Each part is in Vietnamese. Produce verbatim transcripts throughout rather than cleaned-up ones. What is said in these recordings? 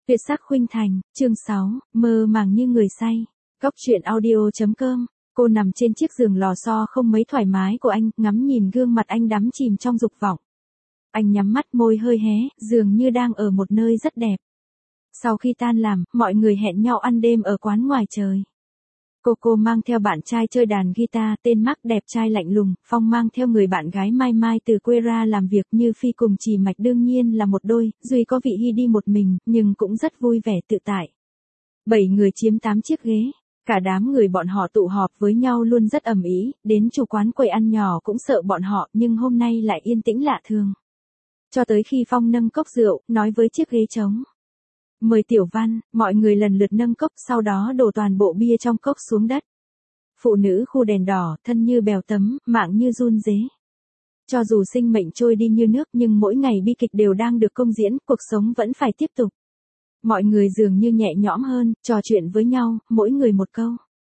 Tuyệt sắc khuynh thành, chương sáu, mơ màng như người say. Góc truyện audio.com. Cô nằm trên chiếc giường lò xo không mấy thoải mái của anh, ngắm nhìn gương mặt anh đắm chìm trong dục vọng. Anh nhắm mắt, môi hơi hé, dường như đang ở một nơi rất đẹp. Sau khi tan làm, mọi người hẹn nhau ăn đêm ở quán ngoài trời. Coco mang theo bạn trai chơi đàn guitar, tên Mark đẹp trai lạnh lùng, Phong mang theo người bạn gái Mai Mai từ quê ra làm việc, Như Phi cùng Chỉ Mạch đương nhiên là một đôi, duy có Vị Hy đi một mình, nhưng cũng rất vui vẻ tự tại. Bảy người chiếm tám chiếc ghế, cả đám người bọn họ tụ họp với nhau luôn rất ầm ĩ, đến chủ quán quầy ăn nhỏ cũng sợ bọn họ, nhưng hôm nay lại yên tĩnh lạ thường. Cho tới khi Phong nâng cốc rượu, nói với chiếc ghế trống: "Mời Tiểu Văn", mọi người lần lượt nâng cốc, sau đó đổ toàn bộ bia trong cốc xuống đất. Phụ nữ khu đèn đỏ, thân như bèo tấm, mạng như run rế. Cho dù sinh mệnh trôi đi như nước nhưng mỗi ngày bi kịch đều đang được công diễn, cuộc sống vẫn phải tiếp tục. Mọi người dường như nhẹ nhõm hơn, trò chuyện với nhau, mỗi người một câu.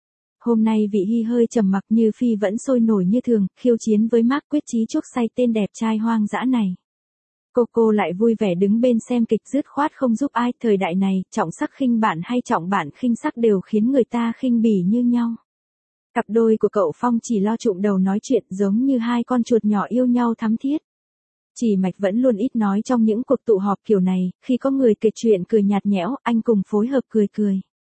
Hôm nay Vị Hy hơi trầm mặc, Như Phi vẫn sôi nổi như thường, khiêu chiến với Mark, quyết chí chuốc say tên đẹp trai hoang dã này. Coco lại vui vẻ đứng bên xem kịch, dứt khoát không giúp ai, thời đại này, trọng sắc khinh bạn hay trọng bạn khinh sắc đều khiến người ta khinh bỉ như nhau. Cặp đôi của cậu Phong chỉ lo trụm đầu nói chuyện giống như hai con chuột nhỏ yêu nhau thắm thiết. Chỉ Mạch vẫn luôn ít nói trong những cuộc tụ họp kiểu này, khi có người kể chuyện cười nhạt nhẽo, anh cùng phối hợp cười cười.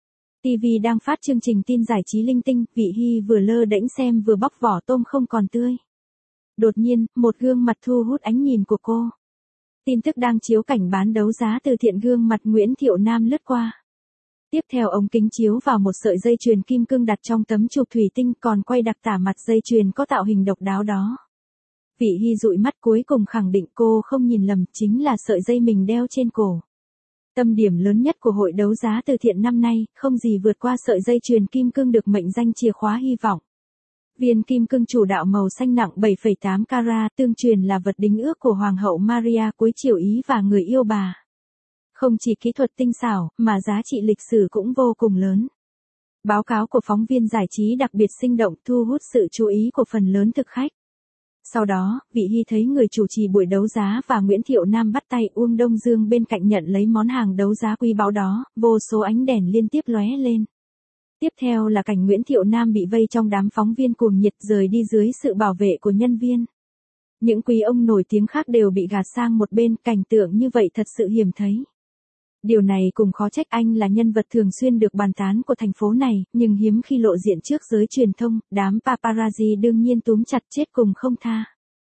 ti vi đang phát chương trình tin giải trí linh tinh, Vị Hy vừa lơ đễnh xem vừa bóc vỏ tôm không còn tươi. Đột nhiên, một gương mặt thu hút ánh nhìn của cô. Tin tức đang chiếu cảnh bán đấu giá từ thiện gương mặt Nguyễn Thiệu Nam lướt qua. Tiếp theo ống kính chiếu vào một sợi dây chuyền kim cương đặt trong tấm chụp thủy tinh, còn quay đặc tả mặt dây chuyền có tạo hình độc đáo đó. Vị Hy dụi mắt, cuối cùng khẳng định cô không nhìn lầm, chính là sợi dây mình đeo trên cổ. Tâm điểm lớn nhất của hội đấu giá từ thiện năm nay, không gì vượt qua sợi dây chuyền kim cương được mệnh danh chìa khóa hy vọng. Viên kim cương chủ đạo màu xanh nặng bảy phẩy tám carat, tương truyền là vật đính ước của Hoàng hậu Maria cuối triều Ý và người yêu bà. Không chỉ kỹ thuật tinh xảo, mà giá trị lịch sử cũng vô cùng lớn. Báo cáo của phóng viên giải trí đặc biệt sinh động, thu hút sự chú ý của phần lớn thực khách. Sau đó, Vị Hy thấy người chủ trì buổi đấu giá và Nguyễn Thiệu Nam bắt tay, Uông Đông Dương bên cạnh nhận lấy món hàng đấu giá quý báu đó, vô số ánh đèn liên tiếp lóe lên. Tiếp theo là cảnh Nguyễn Thiệu Nam bị vây trong đám phóng viên cuồng nhiệt, rời đi dưới sự bảo vệ của nhân viên. Những quý ông nổi tiếng khác đều bị gạt sang một bên, cảnh tượng như vậy thật sự hiếm thấy. Điều này cũng khó trách anh là nhân vật thường xuyên được bàn tán của thành phố này, nhưng hiếm khi lộ diện trước giới truyền thông, đám paparazzi đương nhiên túm chặt chết cùng không tha.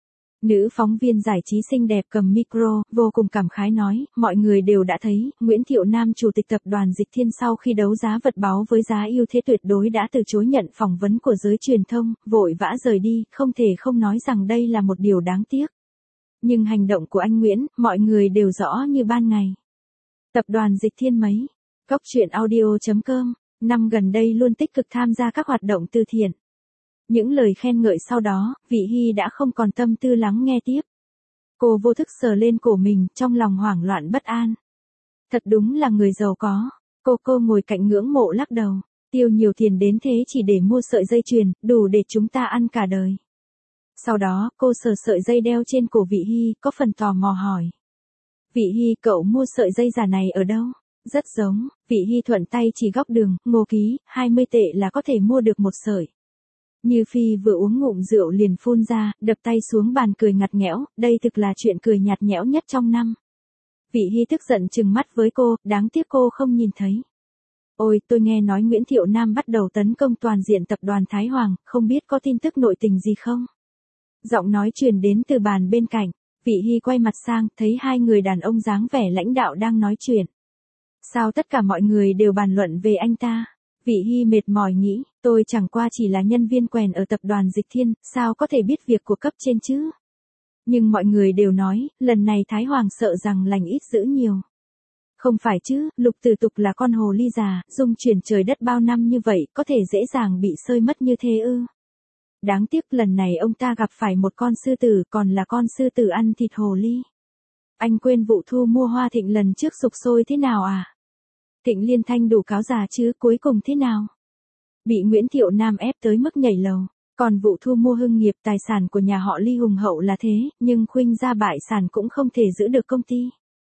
Nữ phóng viên giải trí xinh đẹp cầm micro, vô cùng cảm khái nói, mọi người đều đã thấy, Nguyễn Thiệu Nam, chủ tịch tập đoàn Dịch Thiên sau khi đấu giá vật báu với giá ưu thế tuyệt đối đã từ chối nhận phỏng vấn của giới truyền thông, vội vã rời đi, không thể không nói rằng đây là một điều đáng tiếc. Nhưng hành động của anh Nguyễn, mọi người đều rõ như ban ngày. Tập đoàn Dịch Thiên mấy. Góc truyện audio.com. Năm gần đây luôn tích cực tham gia các hoạt động từ thiện. Những lời khen ngợi sau đó, Vị Hy đã không còn tâm tư lắng nghe tiếp. Cô vô thức sờ lên cổ mình, trong lòng hoảng loạn bất an. Thật đúng là người giàu có. Cô cô ngồi cạnh ngưỡng mộ lắc đầu. Tiêu nhiều tiền đến thế chỉ để mua sợi dây chuyền, đủ để chúng ta ăn cả đời. Sau đó, cô sờ sợi dây đeo trên cổ Vị Hy, có phần tò mò hỏi. Vị Hy, cậu mua sợi dây giả này ở đâu? Rất giống. Vị Hy thuận tay chỉ góc đường, Ngô ký, hai mươi tệ là có thể mua được một sợi. Như Phi vừa uống ngụm rượu liền phun ra, đập tay xuống bàn cười ngặt nghẽo, đây thực là chuyện cười nhạt nhẽo nhất trong năm. Vị Hy tức giận trừng mắt với cô, đáng tiếc cô không nhìn thấy. Ôi, tôi nghe nói Nguyễn Thiệu Nam bắt đầu tấn công toàn diện tập đoàn Thái Hoàng, không biết có tin tức nội tình gì không? Giọng nói truyền đến từ bàn bên cạnh. Vị Hy quay mặt sang, thấy hai người đàn ông dáng vẻ lãnh đạo đang nói chuyện. Sao tất cả mọi người đều bàn luận về anh ta? Vị Hy mệt mỏi nghĩ, tôi chẳng qua chỉ là nhân viên quèn ở tập đoàn Dịch Thiên, sao có thể biết việc của cấp trên chứ? Nhưng mọi người đều nói, lần này Thái Hoàng sợ rằng lành ít dữ nhiều. Không phải chứ, Lục Tử Tục là con hồ ly già, dung chuyển trời đất bao năm như vậy, có thể dễ dàng bị xơi mất như thế ư? Đáng tiếc lần này ông ta gặp phải một con sư tử, còn là con sư tử ăn thịt hồ ly. Anh quên vụ thu mua Hoa Thịnh lần trước sục sôi thế nào à? Thịnh Liên Thanh đủ cáo già chứ, cuối cùng thế nào? Bị Nguyễn Thiệu Nam ép tới mức nhảy lầu. Còn vụ thu mua Hưng Nghiệp, tài sản của nhà họ Ly hùng hậu là thế, nhưng khuynh ra bại sản cũng không thể giữ được công ty.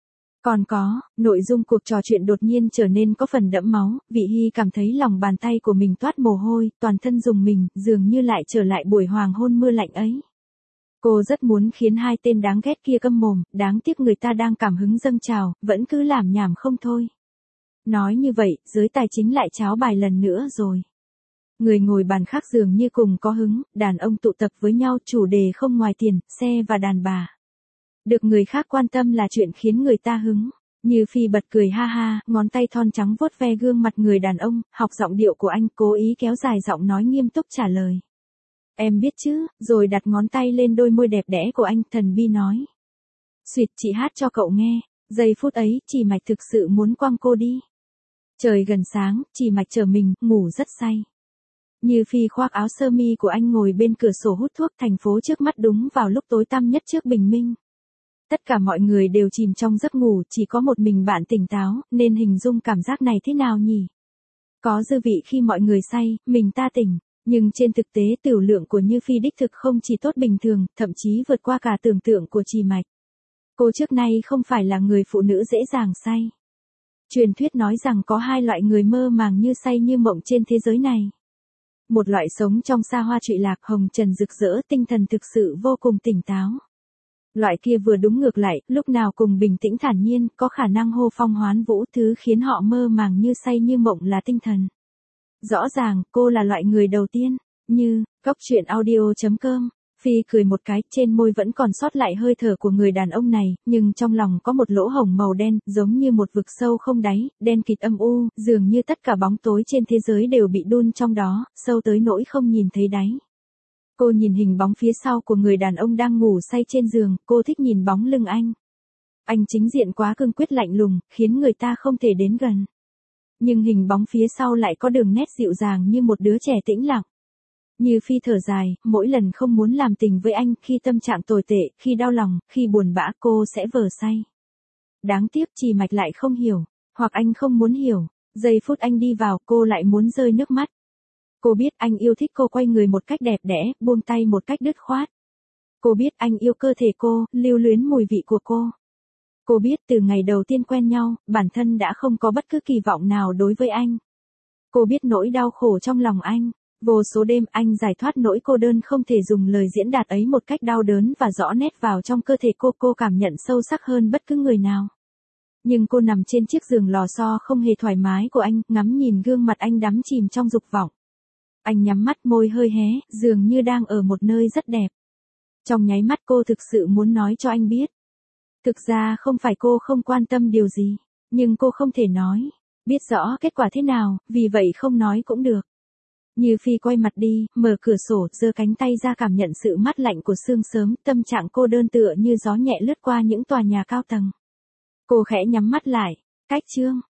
Còn có, nội dung cuộc trò chuyện đột nhiên trở nên có phần đẫm máu, Vị Hy cảm thấy lòng bàn tay của mình toát mồ hôi, toàn thân rùng mình, dường như lại trở lại buổi hoàng hôn mưa lạnh ấy. Cô rất muốn khiến hai tên đáng ghét kia câm mồm, đáng tiếc người ta đang cảm hứng dâng trào, vẫn cứ làm nhảm không thôi. Nói như vậy, giới tài chính lại cháo bài lần nữa rồi. Người ngồi bàn khác dường như cùng có hứng, đàn ông tụ tập với nhau, chủ đề không ngoài tiền, xe và đàn bà. Được người khác quan tâm là chuyện khiến người ta hứng. Như Phi bật cười ha ha, ngón tay thon trắng vuốt ve gương mặt người đàn ông, học giọng điệu của anh, cố ý kéo dài giọng nói nghiêm túc trả lời. Em biết chứ, rồi đặt ngón tay lên đôi môi đẹp đẽ của anh, thần bi nói. Xuyệt, chị hát cho cậu nghe. Giây phút ấy, Chỉ Mạch thực sự muốn quăng cô đi. Trời gần sáng, Chỉ Mạch trở mình, ngủ rất say. Như Phi khoác áo sơ mi của anh ngồi bên cửa sổ hút thuốc, thành phố trước mắt đúng vào lúc tối tăm nhất trước bình minh. Tất cả mọi người đều chìm trong giấc ngủ, chỉ có một mình bạn tỉnh táo, nên hình dung cảm giác này thế nào nhỉ? Có dư vị khi mọi người say, mình ta tỉnh. Nhưng trên thực tế tửu lượng của Như Phi đích thực không chỉ tốt bình thường, thậm chí vượt qua cả tưởng tượng của Chỉ Mạch. Cô trước nay không phải là người phụ nữ dễ dàng say. Truyền thuyết nói rằng có hai loại người mơ màng như say như mộng trên thế giới này. Một loại sống trong xa hoa trụy lạc, hồng trần rực rỡ, tinh thần thực sự vô cùng tỉnh táo. Loại kia vừa đúng ngược lại, lúc nào cùng bình tĩnh thản nhiên, có khả năng hô phong hoán vũ, thứ khiến họ mơ màng như say như mộng là tinh thần. Rõ ràng, cô là loại người đầu tiên. Như, Cóc truyện audio chấm com. Phi cười một cái, trên môi vẫn còn sót lại hơi thở của người đàn ông này, nhưng trong lòng có một lỗ hổng màu đen, giống như một vực sâu không đáy, đen kịt âm u, dường như tất cả bóng tối trên thế giới đều bị đun trong đó, sâu tới nỗi không nhìn thấy đáy. Cô nhìn hình bóng phía sau của người đàn ông đang ngủ say trên giường, cô thích nhìn bóng lưng anh. Anh chính diện quá cương quyết lạnh lùng, khiến người ta không thể đến gần. Nhưng hình bóng phía sau lại có đường nét dịu dàng như một đứa trẻ tĩnh lặng. Như Phi thở dài, mỗi lần không muốn làm tình với anh, khi tâm trạng tồi tệ, khi đau lòng, khi buồn bã, cô sẽ vờ say. Đáng tiếc Chỉ Mạch lại không hiểu, hoặc anh không muốn hiểu. Giây phút anh đi vào, cô lại muốn rơi nước mắt. Cô biết anh yêu thích cô quay người một cách đẹp đẽ, buông tay một cách dứt khoát. Cô biết anh yêu cơ thể cô, lưu luyến mùi vị của cô. Cô biết từ ngày đầu tiên quen nhau, bản thân đã không có bất cứ kỳ vọng nào đối với anh. Cô biết nỗi đau khổ trong lòng anh. Vô số đêm anh giải thoát nỗi cô đơn không thể dùng lời diễn đạt ấy một cách đau đớn và rõ nét vào trong cơ thể cô. Cô cảm nhận sâu sắc hơn bất cứ người nào. Nhưng cô nằm trên chiếc giường lò xo không hề thoải mái của anh, ngắm nhìn gương mặt anh đắm chìm trong dục vọng. Anh nhắm mắt, môi hơi hé, dường như đang ở một nơi rất đẹp. Trong nháy mắt cô thực sự muốn nói cho anh biết. Thực ra không phải cô không quan tâm điều gì, nhưng cô không thể nói. Biết rõ kết quả thế nào, vì vậy không nói cũng được. Như Phi quay mặt đi, mở cửa sổ, giơ cánh tay ra cảm nhận sự mát lạnh của sương sớm, tâm trạng cô đơn tựa như gió nhẹ lướt qua những tòa nhà cao tầng. Cô khẽ nhắm mắt lại. Cách chương